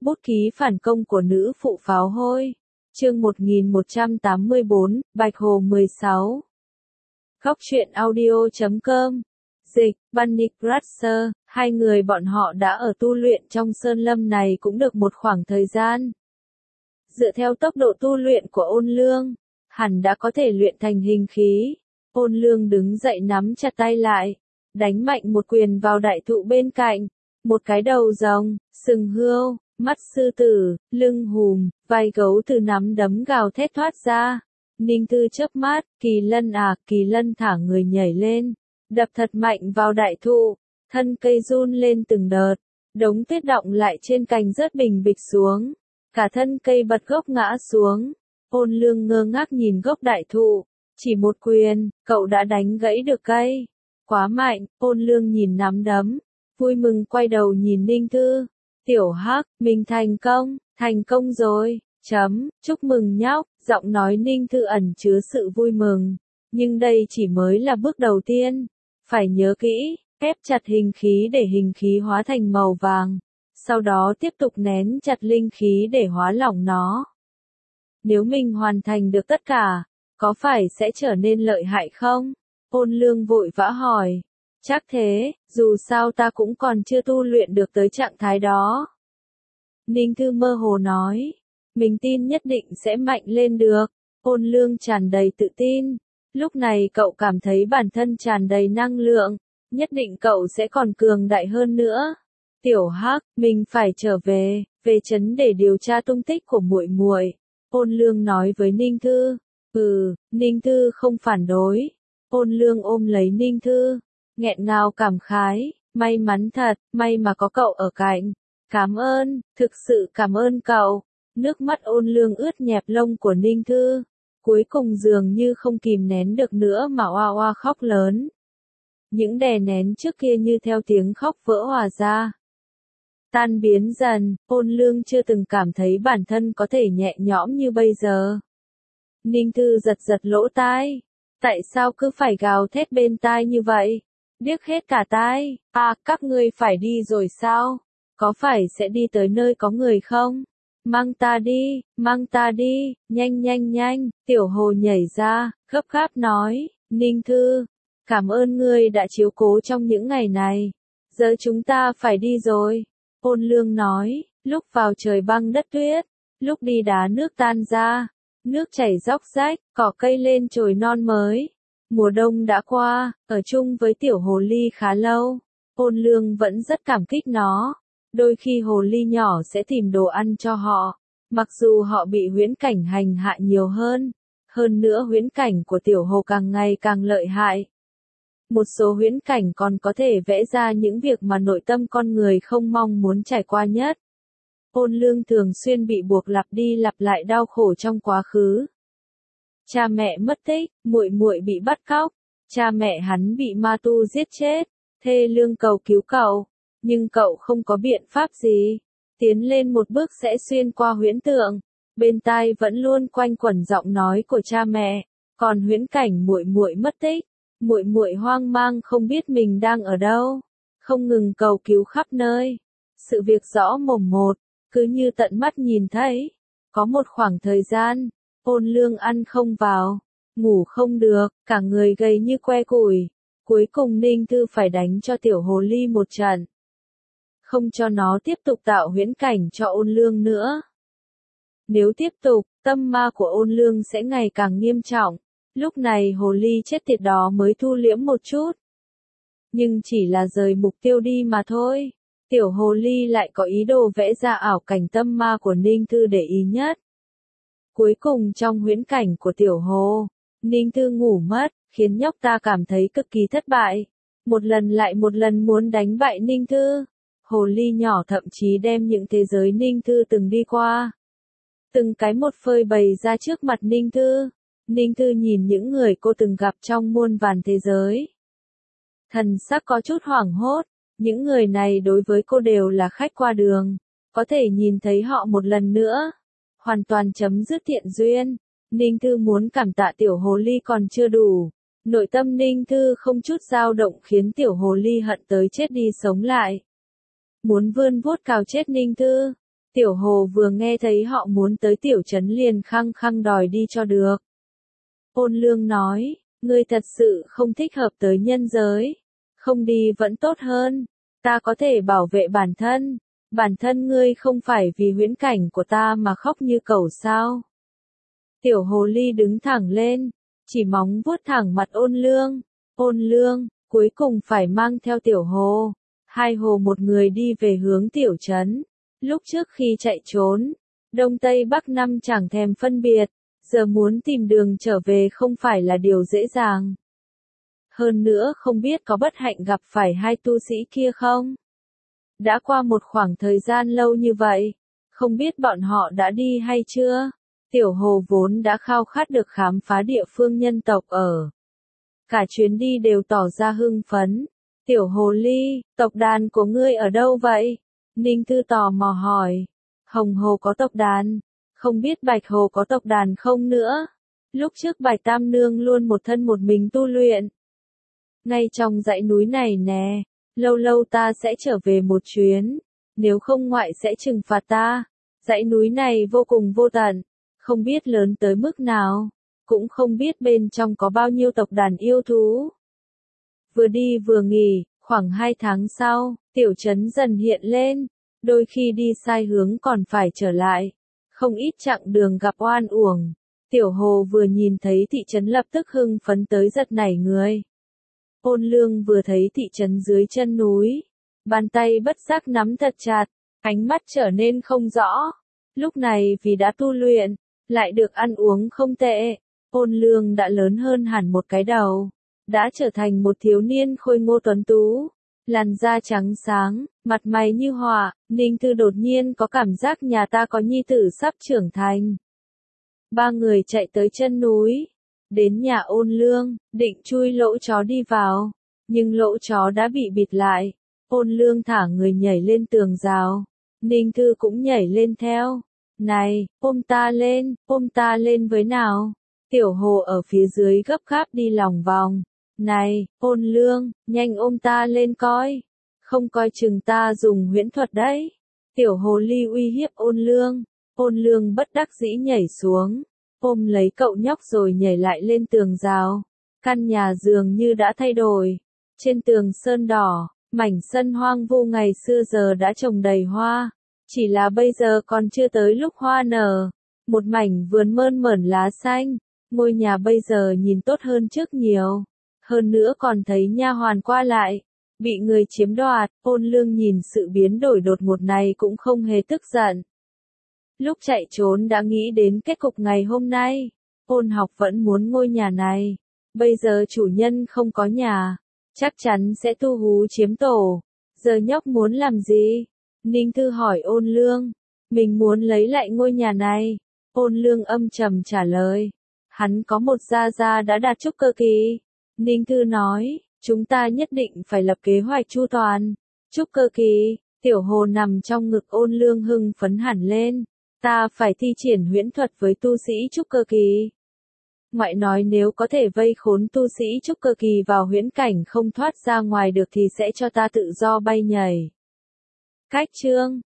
Bút ký phản công của nữ phụ pháo hôi. Chương 1184, Bạch Hồ 16. Góc truyện audio.com. Dịch, Bunny Crusher, hai người bọn họ đã ở tu luyện trong sơn lâm này cũng được một khoảng thời gian. Dựa theo tốc độ tu luyện của Ôn Lương, hẳn đã có thể luyện thành hình khí. Ôn Lương đứng dậy nắm chặt tay lại, đánh mạnh một quyền vào đại thụ bên cạnh. Một cái đầu rồng, sừng hươu, mắt sư tử, lưng hùm, vai gấu từ nắm đấm gào thét thoát ra. Ninh Tư chớp mắt, Kỳ Lân à, Kỳ Lân thả người nhảy lên, đập thật mạnh vào đại thụ, thân cây run lên từng đợt, đống tuyết đọng lại trên cành rớt bình bịch xuống, cả thân cây bật gốc ngã xuống. Ôn Lương ngơ ngác nhìn gốc đại thụ, chỉ một quyền, cậu đã đánh gãy được cây. Quá mạnh, Ôn Lương nhìn nắm đấm, vui mừng quay đầu nhìn Ninh Tư. Tiểu Hắc, mình thành công rồi, chúc mừng nhóc, giọng nói Ninh Tư ẩn chứa sự vui mừng. Nhưng đây chỉ mới là bước đầu tiên, phải nhớ kỹ, ép chặt hình khí để hình khí hóa thành màu vàng, sau đó tiếp tục nén chặt linh khí để hóa lỏng nó. Nếu mình hoàn thành được tất cả, có phải sẽ trở nên lợi hại không? Ôn Lương vội vã hỏi. Chắc thế, dù sao ta cũng còn chưa tu luyện được tới trạng thái đó. Ninh Thư mơ hồ nói, mình tin nhất định sẽ mạnh lên được. Ôn Lương tràn đầy tự tin. Lúc này cậu cảm thấy bản thân tràn đầy năng lượng, nhất định cậu sẽ còn cường đại hơn nữa. Tiểu Hắc, mình phải trở về trấn để điều tra tung tích của muội muội. Ôn Lương nói với Ninh Thư. Ninh Thư không phản đối. Ôn Lương ôm lấy Ninh Thư, nghẹn ngào cảm khái, may mắn thật, may mà có cậu ở cạnh. Cảm ơn, thực sự cảm ơn cậu. Nước mắt Ôn Lương ướt nhẹp lông của Ninh Thư, cuối cùng dường như không kìm nén được nữa mà oa oa khóc lớn. Những đè nén trước kia như theo tiếng khóc vỡ hòa ra. Tan biến dần, Ôn Lương chưa từng cảm thấy bản thân có thể nhẹ nhõm như bây giờ. Ninh Thư giật lỗ tai. Tại sao cứ phải gào thét bên tai như vậy? Điếc hết cả tai. À, các ngươi phải đi rồi sao? Có phải sẽ đi tới nơi có người không? Mang ta đi, nhanh, Tiểu Hồ nhảy ra, gấp gáp nói, Ninh Thư, cảm ơn ngươi đã chiếu cố trong những ngày này. Giờ chúng ta phải đi rồi. Ôn Lương nói, lúc vào trời băng đất tuyết, lúc đi đá nước tan ra, nước chảy róc rách, cỏ cây lên chồi non mới. Mùa đông đã qua, ở chung với tiểu hồ ly khá lâu. Ôn Lương vẫn rất cảm kích nó. Đôi khi hồ ly nhỏ sẽ tìm đồ ăn cho họ, mặc dù họ bị huyễn cảnh hành hạ nhiều hơn. Hơn nữa huyễn cảnh của tiểu hồ càng ngày càng lợi hại. Một số huyễn cảnh còn có thể vẽ ra những việc mà nội tâm con người không mong muốn trải qua nhất. Ôn Lương thường xuyên bị buộc lặp đi lặp lại đau khổ trong quá khứ. Cha mẹ mất tích, muội muội bị bắt cóc, cha mẹ hắn bị ma tu giết chết, thê lương cầu cứu cậu, nhưng cậu không có biện pháp gì. Tiến lên một bước sẽ xuyên qua huyễn tượng, bên tai vẫn luôn quanh quẩn giọng nói của cha mẹ, còn huyễn cảnh muội muội mất tích, muội muội hoang mang không biết mình đang ở đâu, không ngừng cầu cứu khắp nơi. Sự việc rõ mồn một, cứ như tận mắt nhìn thấy. Có một khoảng thời gian, Ôn Lương ăn không vào, ngủ không được, cả người gầy như que củi. Cuối cùng Ninh Thư phải đánh cho tiểu hồ ly một trận, không cho nó tiếp tục tạo huyễn cảnh cho Ôn Lương nữa. Nếu tiếp tục, tâm ma của Ôn Lương sẽ ngày càng nghiêm trọng. Lúc này hồ ly chết tiệt đó mới thu liễm một chút. Nhưng chỉ là rời mục tiêu đi mà thôi. Tiểu hồ ly lại có ý đồ vẽ ra ảo cảnh tâm ma của Ninh Thư để ý nhất. Cuối cùng trong huyễn cảnh của tiểu hồ, Ninh Thư ngủ mất, khiến nhóc ta cảm thấy cực kỳ thất bại. Một lần lại một lần muốn đánh bại Ninh Thư. Hồ ly nhỏ thậm chí đem những thế giới Ninh Thư từng đi qua, từng cái một phơi bày ra trước mặt Ninh Thư. Ninh Thư nhìn những người cô từng gặp trong muôn vàn thế giới. Thần sắc có chút hoảng hốt, những người này đối với cô đều là khách qua đường, có thể nhìn thấy họ một lần nữa, hoàn toàn chấm dứt thiện duyên. Ninh Thư muốn cảm tạ tiểu hồ ly còn chưa đủ. Nội tâm Ninh Thư không chút dao động khiến tiểu hồ ly hận tới chết đi sống lại. Muốn vươn vuốt cào chết Ninh Thư. Tiểu Hồ vừa nghe thấy họ muốn tới tiểu trấn liền khăng khăng đòi đi cho được. Ôn Lương nói, ngươi thật sự không thích hợp tới nhân giới. Không đi vẫn tốt hơn. Ta có thể bảo vệ bản thân. Bản thân ngươi không phải vì huyễn cảnh của ta mà khóc như cẩu sao. Tiểu Hồ Ly đứng thẳng lên, chỉ móng vuốt thẳng mặt Ôn Lương. Ôn Lương, cuối cùng phải mang theo Tiểu Hồ. Hai hồ một người đi về hướng tiểu trấn. Lúc trước khi chạy trốn, Đông Tây Bắc Nam chẳng thèm phân biệt, giờ muốn tìm đường trở về không phải là điều dễ dàng. Hơn nữa không biết có bất hạnh gặp phải hai tu sĩ kia không? Đã qua một khoảng thời gian lâu như vậy, không biết bọn họ đã đi hay chưa? Tiểu Hồ vốn đã khao khát được khám phá địa phương nhân tộc ở. Cả chuyến đi đều tỏ ra hưng phấn. Tiểu Hồ Ly, tộc đàn của ngươi ở đâu vậy? Ninh Thư tò mò hỏi. Hồng Hồ có tộc đàn, không biết Bạch Hồ có tộc đàn không nữa. Lúc trước Bạch Tam Nương luôn một thân một mình tu luyện. Ngay trong dãy núi này nè, lâu lâu ta sẽ trở về một chuyến, nếu không ngoại sẽ trừng phạt ta. Dãy núi này vô cùng vô tận, không biết lớn tới mức nào, cũng không biết bên trong có bao nhiêu tộc đàn yêu thú. Vừa đi vừa nghỉ, khoảng 2 tháng sau, tiểu trấn dần hiện lên, đôi khi đi sai hướng còn phải trở lại, không ít chặng đường gặp oan uổng. Tiểu Hồ vừa nhìn thấy thị trấn lập tức hưng phấn tới giật nảy người. Ôn Lương vừa thấy thị trấn dưới chân núi, bàn tay bất giác nắm thật chặt, ánh mắt trở nên không rõ. Lúc này vì đã tu luyện, lại được ăn uống không tệ, Ôn Lương đã lớn hơn hẳn một cái đầu, đã trở thành một thiếu niên khôi ngô tuấn tú, làn da trắng sáng, mặt mày như họa. Ninh Thư đột nhiên có cảm giác nhà ta có nhi tử sắp trưởng thành. Ba người chạy tới chân núi, đến nhà Ôn Lương, định chui lỗ chó đi vào, nhưng lỗ chó đã bị bịt lại. Ôn Lương thả người nhảy lên tường rào, Ninh Thư cũng nhảy lên theo. Này, ôm ta lên với nào. Tiểu Hồ ở phía dưới gấp gáp đi lòng vòng. Này, Ôn Lương, nhanh ôm ta lên coi. Không coi chừng ta dùng huyễn thuật đấy. Tiểu Hồ Ly uy hiếp Ôn Lương. Ôn Lương bất đắc dĩ nhảy xuống, ôm lấy cậu nhóc rồi nhảy lại lên tường rào. Căn nhà dường như đã thay đổi. Trên tường sơn đỏ, mảnh sân hoang vu ngày xưa giờ đã trồng đầy hoa. Chỉ là bây giờ còn chưa tới lúc hoa nở. Một mảnh vườn mơn mởn lá xanh. Ngôi nhà bây giờ nhìn tốt hơn trước nhiều. Hơn nữa còn thấy nha hoàn qua lại. Bị người chiếm đoạt, Ôn Lương nhìn sự biến đổi đột ngột này cũng không hề tức giận. Lúc chạy trốn đã nghĩ đến kết cục ngày hôm nay. Ôn Học vẫn muốn ngôi nhà này. Bây giờ chủ nhân không có nhà, chắc chắn sẽ tu hú chiếm tổ. Giờ nhóc muốn làm gì? Ninh Thư hỏi Ôn Lương. Mình muốn lấy lại ngôi nhà này. Ôn Lương âm trầm trả lời. Hắn có một gia gia đã đạt trúc cơ kỳ. Ninh Thư nói, chúng ta nhất định phải lập kế hoạch chu toàn. Trúc cơ kỳ, Tiểu Hồ nằm trong ngực Ôn Lương hưng phấn hẳn lên. Ta phải thi triển huyễn thuật với tu sĩ trúc cơ kỳ. Ngoại nói nếu có thể vây khốn tu sĩ trúc cơ kỳ vào huyễn cảnh không thoát ra ngoài được thì sẽ cho ta tự do bay nhảy. Cách chương